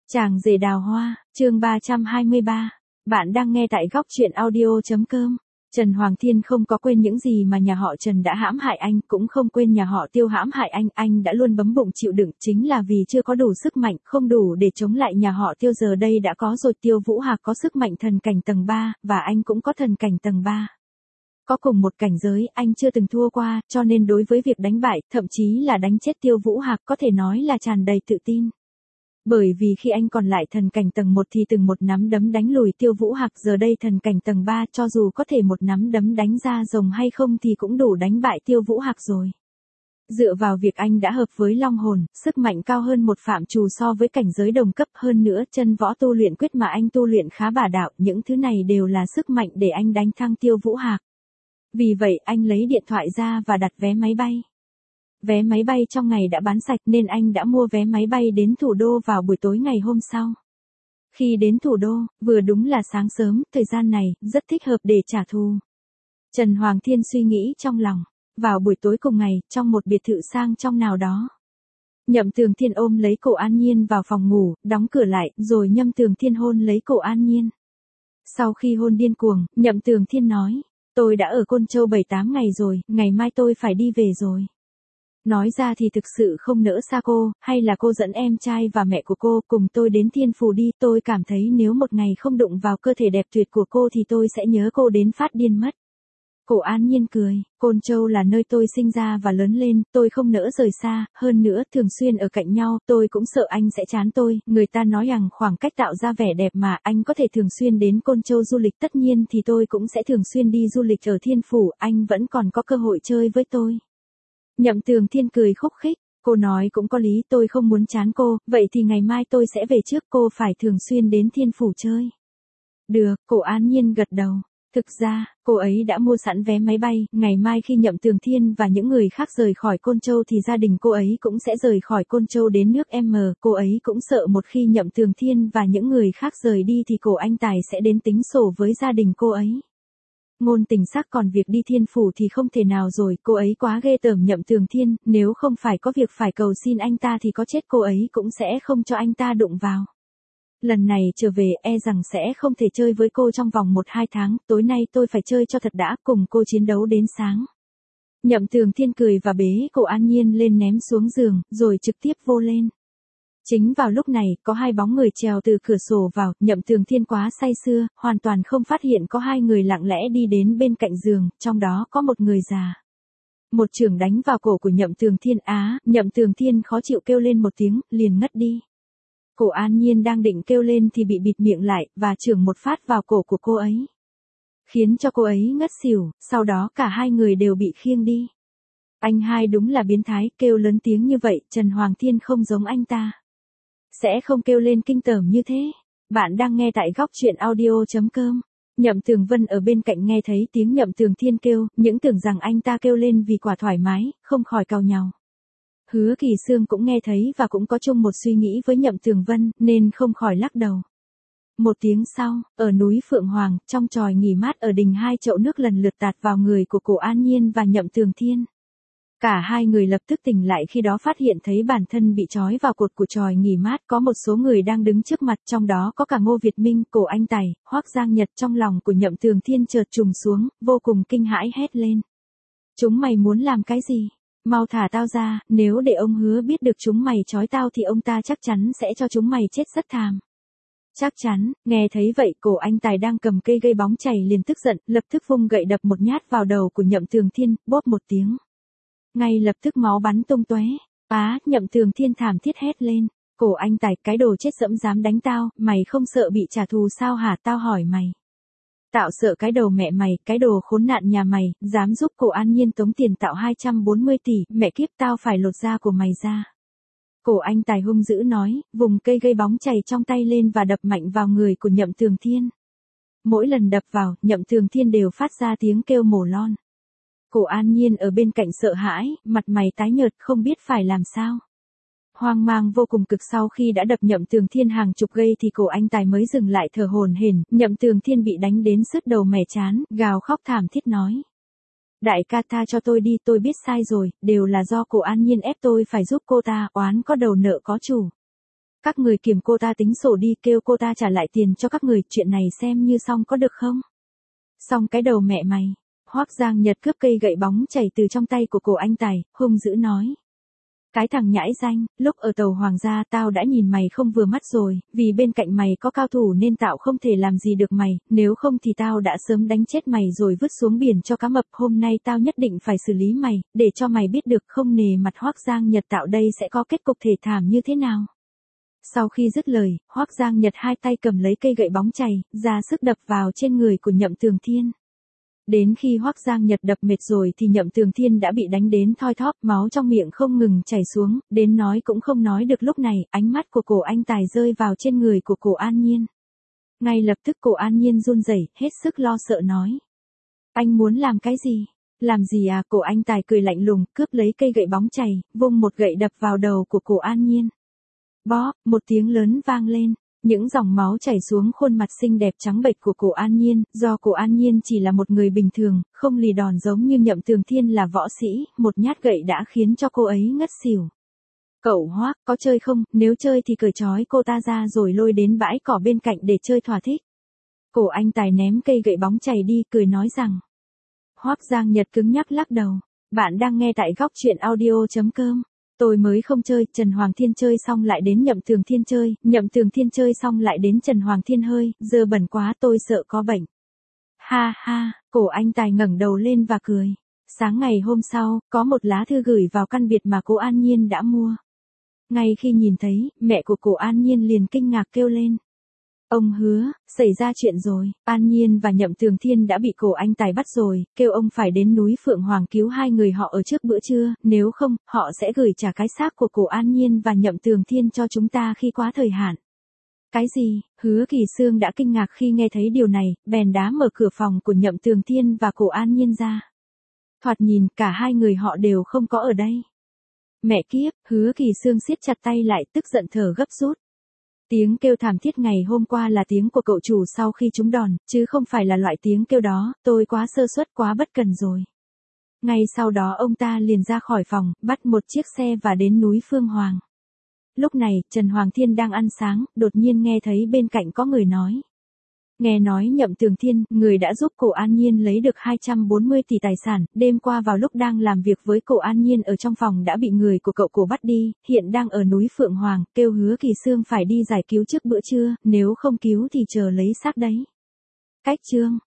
Chàng rể đào hoa, chương 323. Bạn đang nghe tại góc truyện audio.com. Trần Hoàng Thiên không có quên những gì mà nhà họ Trần đã hãm hại anh, cũng không quên nhà họ Tiêu hãm hại anh đã luôn bấm bụng chịu đựng, chính là vì chưa có đủ sức mạnh, không đủ để chống lại nhà họ Tiêu. Giờ đây đã có rồi. Tiêu Vũ Hạc có sức mạnh thần cảnh tầng 3, và anh cũng có thần cảnh tầng 3. Có cùng một cảnh giới, anh chưa từng thua qua, cho nên đối với việc đánh bại, thậm chí là đánh chết Tiêu Vũ Hạc có thể nói là tràn đầy tự tin. Bởi vì khi anh còn lại thần cảnh tầng 1 thì từng một nắm đấm đánh lùi Tiêu Vũ Hạc, giờ đây thần cảnh tầng 3, cho dù có thể một nắm đấm đánh ra rồng hay không thì cũng đủ đánh bại Tiêu Vũ Hạc rồi. Dựa vào việc anh đã hợp với long hồn, sức mạnh cao hơn một phạm trù so với cảnh giới đồng cấp, hơn nữa chân võ tu luyện quyết mà anh tu luyện khá bá đạo, những thứ này đều là sức mạnh để anh đánh thắng Tiêu Vũ Hạc. Vì vậy anh lấy điện thoại ra và đặt vé máy bay. Vé máy bay trong ngày đã bán sạch nên anh đã mua vé máy bay đến thủ đô vào buổi tối ngày hôm sau. Khi đến thủ đô, vừa đúng là sáng sớm, thời gian này rất thích hợp để trả thù. Trần Hoàng Thiên suy nghĩ trong lòng. Vào buổi tối cùng ngày, trong một biệt thự sang trọng nào đó, Nhậm Tường Thiên ôm lấy cổ An Nhiên vào phòng ngủ, đóng cửa lại, rồi Nhậm Tường Thiên hôn lấy cổ An Nhiên. Sau khi hôn điên cuồng, Nhậm Tường Thiên nói, tôi đã ở Côn Châu 7-8 ngày rồi, ngày mai tôi phải đi về rồi. Nói ra thì thực sự không nỡ xa cô, hay là cô dẫn em trai và mẹ của cô cùng tôi đến Thiên Phủ đi, tôi cảm thấy nếu một ngày không đụng vào cơ thể đẹp tuyệt của cô thì tôi sẽ nhớ cô đến phát điên mất. Cổ An Nhiên cười, Côn Châu là nơi tôi sinh ra và lớn lên, tôi không nỡ rời xa, hơn nữa thường xuyên ở cạnh nhau, tôi cũng sợ anh sẽ chán tôi, người ta nói rằng khoảng cách tạo ra vẻ đẹp mà, anh có thể thường xuyên đến Côn Châu du lịch, tất nhiên thì tôi cũng sẽ thường xuyên đi du lịch ở Thiên Phủ, anh vẫn còn có cơ hội chơi với tôi. Nhậm Tường Thiên cười khúc khích, cô nói cũng có lý, tôi không muốn chán cô, vậy thì ngày mai tôi sẽ về trước, cô phải thường xuyên đến Thiên Phủ chơi. Được, cổ An Nhiên gật đầu. Thực ra, cô ấy đã mua sẵn vé máy bay, ngày mai khi Nhậm Tường Thiên và những người khác rời khỏi Côn Châu thì gia đình cô ấy cũng sẽ rời khỏi Côn Châu đến nước M, cô ấy cũng sợ một khi Nhậm Tường Thiên và những người khác rời đi thì cổ anh Tài sẽ đến tính sổ với gia đình cô ấy. Ngôn Tình Sắc còn việc đi Thiên Phủ thì không thể nào rồi, cô ấy quá ghê tởm Nhậm Tường Thiên, nếu không phải có việc phải cầu xin anh ta thì có chết cô ấy cũng sẽ không cho anh ta đụng vào. Lần này trở về e rằng sẽ không thể chơi với cô trong vòng 1-2 tháng, tối nay tôi phải chơi cho thật đã, cùng cô chiến đấu đến sáng. Nhậm Tường Thiên cười và bế cổ An Nhiên lên ném xuống giường, rồi trực tiếp vô lên. Chính vào lúc này, có hai bóng người trèo từ cửa sổ vào, Nhậm Tường Thiên quá say sưa, hoàn toàn không phát hiện có hai người lặng lẽ đi đến bên cạnh giường, trong đó có một người già. Một chưởng đánh vào cổ của Nhậm Tường Thiên, Nhậm Tường Thiên khó chịu kêu lên một tiếng, liền ngất đi. Cổ An Nhiên đang định kêu lên thì bị bịt miệng lại, và chưởng một phát vào cổ của cô ấy, khiến cho cô ấy ngất xỉu, sau đó cả hai người đều bị khiêng đi. Anh hai đúng là biến thái, kêu lớn tiếng như vậy, Trần Hoàng Thiên không giống anh ta. Sẽ không kêu lên kinh tởm như thế. Bạn đang nghe tại góc truyện audio.com. Nhậm Tường Vân ở bên cạnh nghe thấy tiếng Nhậm Tường Thiên kêu, những tưởng rằng anh ta kêu lên vì quả thoải mái, không khỏi càu nhàu. Hứa Kỳ Sương cũng nghe thấy và cũng có chung một suy nghĩ với Nhậm Tường Vân, nên không khỏi lắc đầu. Một tiếng sau, ở núi Phượng Hoàng, trong chòi nghỉ mát ở đình, hai chậu nước lần lượt tạt vào người của cổ An Nhiên và Nhậm Tường Thiên. Cả hai người lập tức tỉnh lại, khi đó phát hiện thấy bản thân bị trói vào cột của chòi nghỉ mát, có một số người đang đứng trước mặt, trong đó có cả Ngô Việt Minh, cổ anh Tài, Hoắc Giang Nhật. Trong lòng của Nhậm Tường Thiên chợt trùng xuống, vô cùng kinh hãi hét lên. Chúng mày muốn làm cái gì? Mau thả tao ra, nếu để ông Hứa biết được chúng mày trói tao thì ông ta chắc chắn sẽ cho chúng mày chết rất thảm. Chắc chắn, nghe thấy vậy, cổ anh Tài đang cầm cây gây bóng chày liền tức giận, lập tức vung gậy đập một nhát vào đầu của Nhậm Tường Thiên, bốp một tiếng. Ngay lập tức máu bắn tung tóe. Nhậm Tường Thiên thảm thiết hét lên. Cổ anh Tài, cái đồ chết dẫm dám đánh tao, mày không sợ bị trả thù sao hả, tao hỏi mày. Tạo sợ cái đầu mẹ mày, cái đồ khốn nạn nhà mày, dám giúp cổ An Nhiên tống tiền tạo 240 tỷ, mẹ kiếp, tao phải lột da của mày ra. Cổ anh Tài hung dữ nói, vùng cây gây bóng chày trong tay lên và đập mạnh vào người của Nhậm Tường Thiên. Mỗi lần đập vào, Nhậm Tường Thiên đều phát ra tiếng kêu mổ lon. Cổ An Nhiên ở bên cạnh sợ hãi, mặt mày tái nhợt, không biết phải làm sao. Hoang mang vô cùng cực, sau khi đã đập Nhậm Tường Thiên hàng chục gây thì cổ anh Tài mới dừng lại thở hổn hển. Nhậm Tường Thiên bị đánh đến sứt đầu mẻ chán, gào khóc thảm thiết nói. Đại ca tha cho tôi đi, tôi biết sai rồi, đều là do cổ An Nhiên ép tôi phải giúp cô ta, oán có đầu nợ có chủ. Các người kiểm cô ta tính sổ đi, kêu cô ta trả lại tiền cho các người, chuyện này xem như xong có được không? Xong cái đầu mẹ mày. Hoắc Giang Nhật cướp cây gậy bóng chảy từ trong tay của Cổ Anh Tài, hung dữ nói. Cái thằng nhãi danh, lúc ở tàu Hoàng gia tao đã nhìn mày không vừa mắt rồi, vì bên cạnh mày có cao thủ nên tao không thể làm gì được mày, nếu không thì tao đã sớm đánh chết mày rồi vứt xuống biển cho cá mập, hôm nay tao nhất định phải xử lý mày, để cho mày biết được không nề mặt Hoắc Giang Nhật tạo đây sẽ có kết cục thê thảm như thế nào. Sau khi dứt lời, Hoắc Giang Nhật hai tay cầm lấy cây gậy bóng chày, ra sức đập vào trên người của Nhậm Tường Thiên. Đến khi Hoắc Giang Nhật đập mệt rồi thì Nhậm Tường Thiên đã bị đánh đến thoi thóp, máu trong miệng không ngừng chảy xuống, đến nói cũng không nói được. Lúc này, ánh mắt của Cổ Anh Tài rơi vào trên người của Cổ An Nhiên. Ngay lập tức Cổ An Nhiên run rẩy, hết sức lo sợ nói. Anh muốn làm cái gì? Làm gì à? Cổ Anh Tài cười lạnh lùng, cướp lấy cây gậy bóng chày, vung một gậy đập vào đầu của Cổ An Nhiên. Bóp, một tiếng lớn vang lên. Những dòng máu chảy xuống khuôn mặt xinh đẹp trắng bệch của Cổ An Nhiên, do Cổ An Nhiên chỉ là một người bình thường, không lì đòn giống như Nhậm Tường Thiên là võ sĩ, một nhát gậy đã khiến cho cô ấy ngất xỉu. Cậu Hoắc, có chơi không? Nếu chơi thì cởi trói cô ta ra rồi lôi đến bãi cỏ bên cạnh để chơi thỏa thích. Cổ Anh Tài ném cây gậy bóng chày đi, cười nói rằng. Hoắc Giang Nhật cứng nhắc lắc đầu. Bạn đang nghe tại góc truyện audio.com. Tôi mới không chơi, Trần Hoàng Thiên chơi xong lại đến Nhậm Tường Thiên chơi, Nhậm Tường Thiên chơi xong lại đến Trần Hoàng Thiên hơi, giờ bẩn quá tôi sợ có bệnh. Ha ha, Cổ Anh Tài ngẩng đầu lên và cười. Sáng ngày hôm sau, có một lá thư gửi vào căn biệt mà cô An Nhiên đã mua. Ngay khi nhìn thấy, mẹ của Cổ An Nhiên liền kinh ngạc kêu lên. Ông Hứa, xảy ra chuyện rồi, An Nhiên và Nhậm Tường Thiên đã bị Cổ Anh Tài bắt rồi, kêu ông phải đến núi Phượng Hoàng cứu hai người họ ở trước bữa trưa, nếu không, họ sẽ gửi trả cái xác của Cổ An Nhiên và Nhậm Tường Thiên cho chúng ta khi quá thời hạn. Cái gì? Hứa Kỳ Sương đã kinh ngạc khi nghe thấy điều này, bèn đá mở cửa phòng của Nhậm Tường Thiên và Cổ An Nhiên ra. Thoạt nhìn, cả hai người họ đều không có ở đây. Mẹ kiếp, Hứa Kỳ Sương siết chặt tay lại, tức giận thở gấp rút. Tiếng kêu thảm thiết ngày hôm qua là tiếng của cậu chủ sau khi trúng đòn, chứ không phải là loại tiếng kêu đó, tôi quá sơ suất quá bất cần rồi. Ngay sau đó ông ta liền ra khỏi phòng, bắt một chiếc xe và đến núi Phương Hoàng. Lúc này, Trần Hoàng Thiên đang ăn sáng, đột nhiên nghe thấy bên cạnh có người nói. Nghe nói Nhậm Tường Thiên, người đã giúp Cổ An Nhiên lấy được 240 tỷ tài sản, đêm qua vào lúc đang làm việc với Cổ An Nhiên ở trong phòng đã bị người của cậu Cổ bắt đi, hiện đang ở núi Phượng Hoàng, kêu Hứa Kỳ Sương phải đi giải cứu trước bữa trưa, nếu không cứu thì chờ lấy xác đấy. Cách chương